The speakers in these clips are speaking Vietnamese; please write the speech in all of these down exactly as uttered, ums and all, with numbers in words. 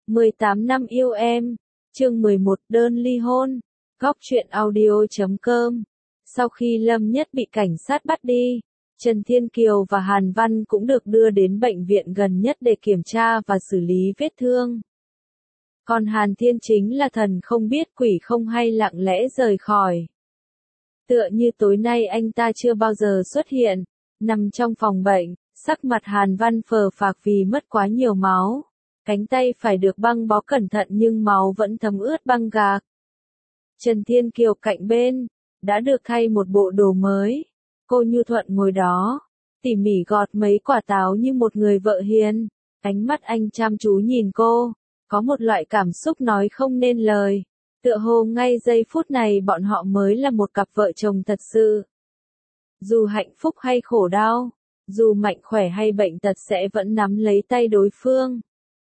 mười tám năm yêu em, chương mười một đơn ly hôn, góc truyện audio chấm com. Sau khi Lâm Nhất bị cảnh sát bắt đi, Trần Thiên Kiều và Hàn Văn cũng được đưa đến bệnh viện gần nhất để kiểm tra và xử lý vết thương. Còn Hàn Thiên chính là thần không biết quỷ không hay lặng lẽ rời khỏi. Tựa như tối nay anh ta chưa bao giờ xuất hiện, nằm trong phòng bệnh, sắc mặt Hàn Văn phờ phạc vì mất quá nhiều máu. Cánh tay phải được băng bó cẩn thận nhưng máu vẫn thấm ướt băng gạc. Trần Thiên Kiều cạnh bên, đã được thay một bộ đồ mới. Cô nhu thuận ngồi đó, tỉ mỉ gọt mấy quả táo như một người vợ hiền. Ánh mắt anh chăm chú nhìn cô, có một loại cảm xúc nói không nên lời. Tựa hồ ngay giây phút này bọn họ mới là một cặp vợ chồng thật sự. Dù hạnh phúc hay khổ đau, dù mạnh khỏe hay bệnh tật sẽ vẫn nắm lấy tay đối phương.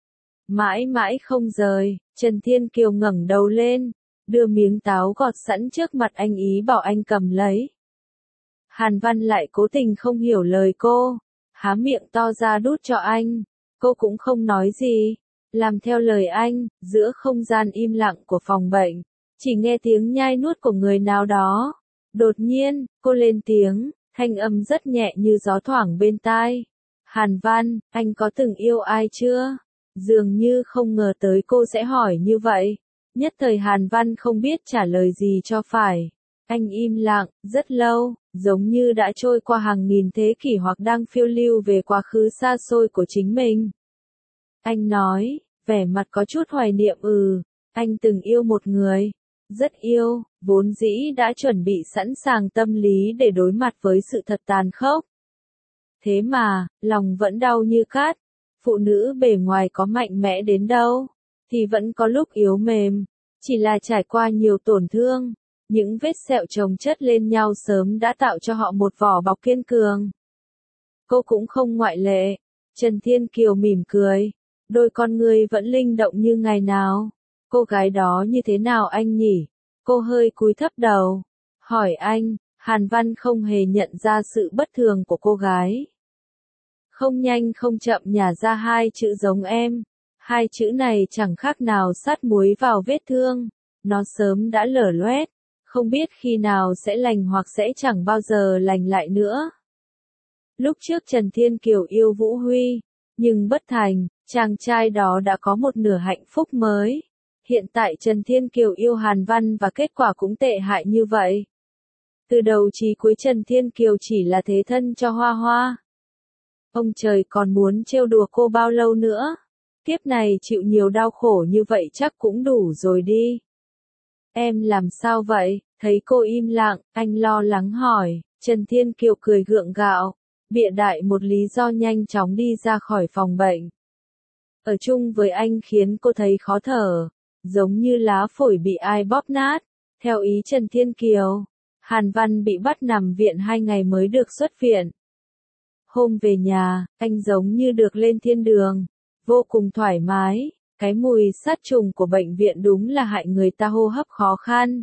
Mãi mãi không rời, Trần Thiên Kiều ngẩng đầu lên, đưa miếng táo gọt sẵn trước mặt anh ý bảo anh cầm lấy. Hàn Văn lại cố tình không hiểu lời cô, há miệng to ra đút cho anh, cô cũng không nói gì, làm theo lời anh. Giữa không gian im lặng của phòng bệnh, chỉ nghe tiếng nhai nuốt của người nào đó. Đột nhiên, cô lên tiếng, thanh âm rất nhẹ như gió thoảng bên tai. Hàn Văn, anh có từng yêu ai chưa? Dường như không ngờ tới cô sẽ hỏi như vậy. Nhất thời Hàn Văn không biết trả lời gì cho phải. Anh im lặng, rất lâu, giống như đã trôi qua hàng nghìn thế kỷ hoặc đang phiêu lưu về quá khứ xa xôi của chính mình. Anh nói, vẻ mặt có chút hoài niệm ừ, anh từng yêu một người. Rất yêu, vốn dĩ đã chuẩn bị sẵn sàng tâm lý để đối mặt với sự thật tàn khốc. Thế mà, lòng vẫn đau như cát. Phụ nữ bề ngoài có mạnh mẽ đến đâu, thì vẫn có lúc yếu mềm, chỉ là trải qua nhiều tổn thương, những vết sẹo chồng chất lên nhau sớm đã tạo cho họ một vỏ bọc kiên cường. Cô cũng không ngoại lệ. Trần Thiên Kiều mỉm cười, đôi con ngươi vẫn linh động như ngày nào. Cô gái đó như thế nào anh nhỉ? Cô hơi cúi thấp đầu, hỏi anh. Hàn Văn không hề nhận ra sự bất thường của cô gái. Không nhanh không chậm nhả ra hai chữ giống em. Hai chữ này chẳng khác nào sát muối vào vết thương. Nó sớm đã lở loét, không biết khi nào sẽ lành hoặc sẽ chẳng bao giờ lành lại nữa. Lúc trước Trần Thiên Kiều yêu Vũ Huy, nhưng bất thành, chàng trai đó đã có một nửa hạnh phúc mới. Hiện tại Trần Thiên Kiều yêu Hàn Văn và kết quả cũng tệ hại như vậy. Từ đầu chí cuối Trần Thiên Kiều chỉ là thế thân cho Hoa Hoa. Ông trời còn muốn trêu đùa cô bao lâu nữa? Kiếp này chịu nhiều đau khổ như vậy chắc cũng đủ rồi đi. Em làm sao vậy? Thấy cô im lặng, anh lo lắng hỏi. Trần Thiên Kiều cười gượng gạo, bịa đại một lý do nhanh chóng đi ra khỏi phòng bệnh. Ở chung với anh khiến cô thấy khó thở, giống như lá phổi bị ai bóp nát. Theo ý Trần Thiên Kiều, Hàn Văn bị bắt nằm viện hai ngày mới được xuất viện. Hôm về nhà, anh giống như được lên thiên đường, vô cùng thoải mái. Cái mùi sát trùng của bệnh viện đúng là hại người ta hô hấp khó khăn.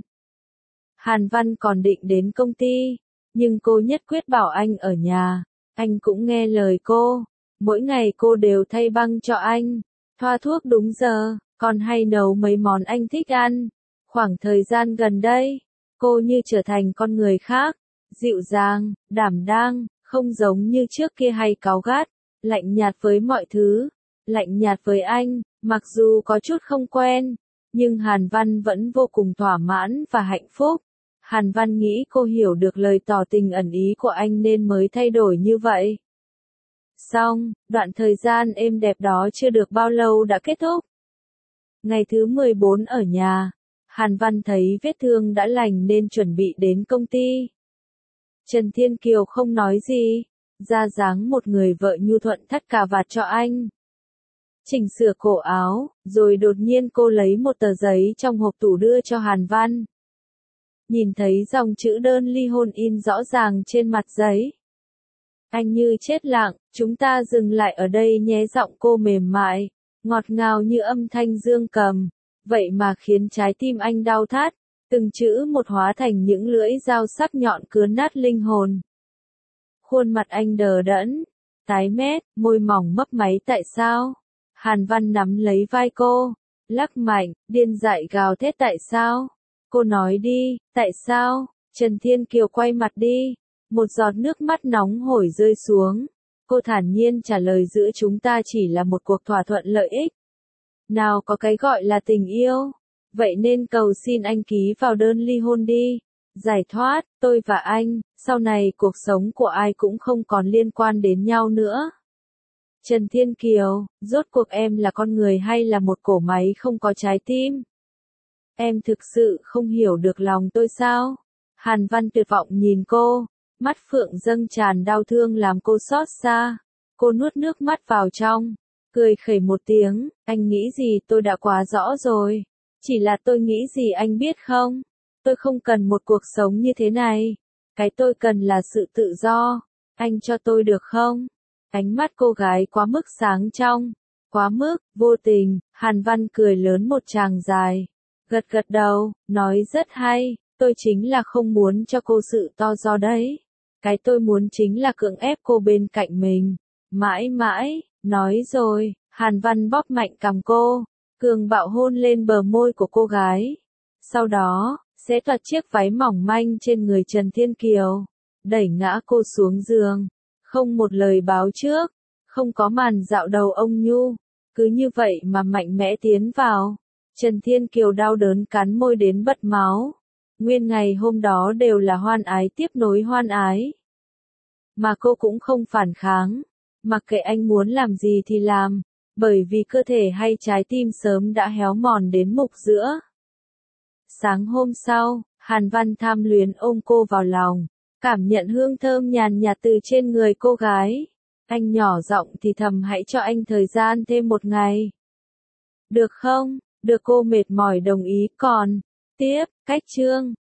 Hàn Văn còn định đến công ty, nhưng cô nhất quyết bảo anh ở nhà. Anh cũng nghe lời cô, mỗi ngày cô đều thay băng cho anh, thoa thuốc đúng giờ, còn hay nấu mấy món anh thích ăn. Khoảng thời gian gần đây, cô như trở thành con người khác, dịu dàng, đảm đang, không giống như trước kia hay cáu gắt, lạnh nhạt với mọi thứ, lạnh nhạt với anh. Mặc dù có chút không quen, nhưng Hàn Văn vẫn vô cùng thỏa mãn và hạnh phúc. Hàn Văn nghĩ cô hiểu được lời tỏ tình ẩn ý của anh nên mới thay đổi như vậy. Xong, đoạn thời gian êm đẹp đó chưa được bao lâu đã kết thúc. Ngày thứ mười bốn ở nhà, Hàn Văn thấy vết thương đã lành nên chuẩn bị đến công ty. Trần Thiên Kiều không nói gì, ra dáng một người vợ nhu thuận thắt cà vạt cho anh. Chỉnh sửa cổ áo, rồi đột nhiên cô lấy một tờ giấy trong hộp tủ đưa cho Hàn Văn. Nhìn thấy dòng chữ đơn ly hôn in rõ ràng trên mặt giấy. Anh như chết lặng, chúng ta dừng lại ở đây nhé. Giọng cô mềm mại, ngọt ngào như âm thanh dương cầm, vậy mà khiến trái tim anh đau thắt, từng chữ một hóa thành những lưỡi dao sắc nhọn cứa nát linh hồn. Khuôn mặt anh đờ đẫn, tái mét, môi mỏng mấp máy. Tại sao? Hàn Văn nắm lấy vai cô, lắc mạnh, điên dại gào thét tại sao? Cô nói đi, tại sao? Trần Thiên Kiều quay mặt đi, một giọt nước mắt nóng hổi rơi xuống. Cô thản nhiên trả lời giữa chúng ta chỉ là một cuộc thỏa thuận lợi ích. Nào có cái gọi là tình yêu. Vậy nên cầu xin anh ký vào đơn ly hôn đi. Giải thoát, tôi và anh, sau này cuộc sống của ai cũng không còn liên quan đến nhau nữa. Trần Thiên Kiều, rốt cuộc em là con người hay là một cỗ máy không có trái tim? Em thực sự không hiểu được lòng tôi sao? Hàn Văn tuyệt vọng nhìn cô, mắt phượng dâng tràn đau thương làm cô xót xa. Cô nuốt nước mắt vào trong, cười khẩy một tiếng, anh nghĩ gì tôi đã quá rõ rồi. Chỉ là tôi nghĩ gì anh biết không? Tôi không cần một cuộc sống như thế này. Cái tôi cần là sự tự do. Anh cho tôi được không? Ánh mắt cô gái quá mức sáng trong, quá mức, vô tình. Hàn Văn cười lớn một tràng dài. Gật gật đầu, nói rất hay. Tôi chính là không muốn cho cô sự to do đấy. Cái tôi muốn chính là cưỡng ép cô bên cạnh mình. Mãi mãi, nói rồi. Hàn Văn bóp mạnh cằm cô, cường bạo hôn lên bờ môi của cô gái. Sau đó, xé toạc chiếc váy mỏng manh trên người Trần Thiên Kiều, đẩy ngã cô xuống giường. Không một lời báo trước, không có màn dạo đầu ông nhu, cứ như vậy mà mạnh mẽ tiến vào. Trần Thiên Kiều đau đớn cắn môi đến bật máu. Nguyên ngày hôm đó đều là hoan ái tiếp nối hoan ái. Mà cô cũng không phản kháng, mặc kệ anh muốn làm gì thì làm, bởi vì cơ thể hay trái tim sớm đã héo mòn đến mục giữa. Sáng hôm sau, Hàn Văn tham luyến ôm cô vào lòng, cảm nhận hương thơm nhàn nhạt từ trên người cô gái. Anh nhỏ giọng thì thầm hãy cho anh thời gian thêm một ngày. Được không? Được cô mệt mỏi đồng ý còn. Tiếp, cách chương.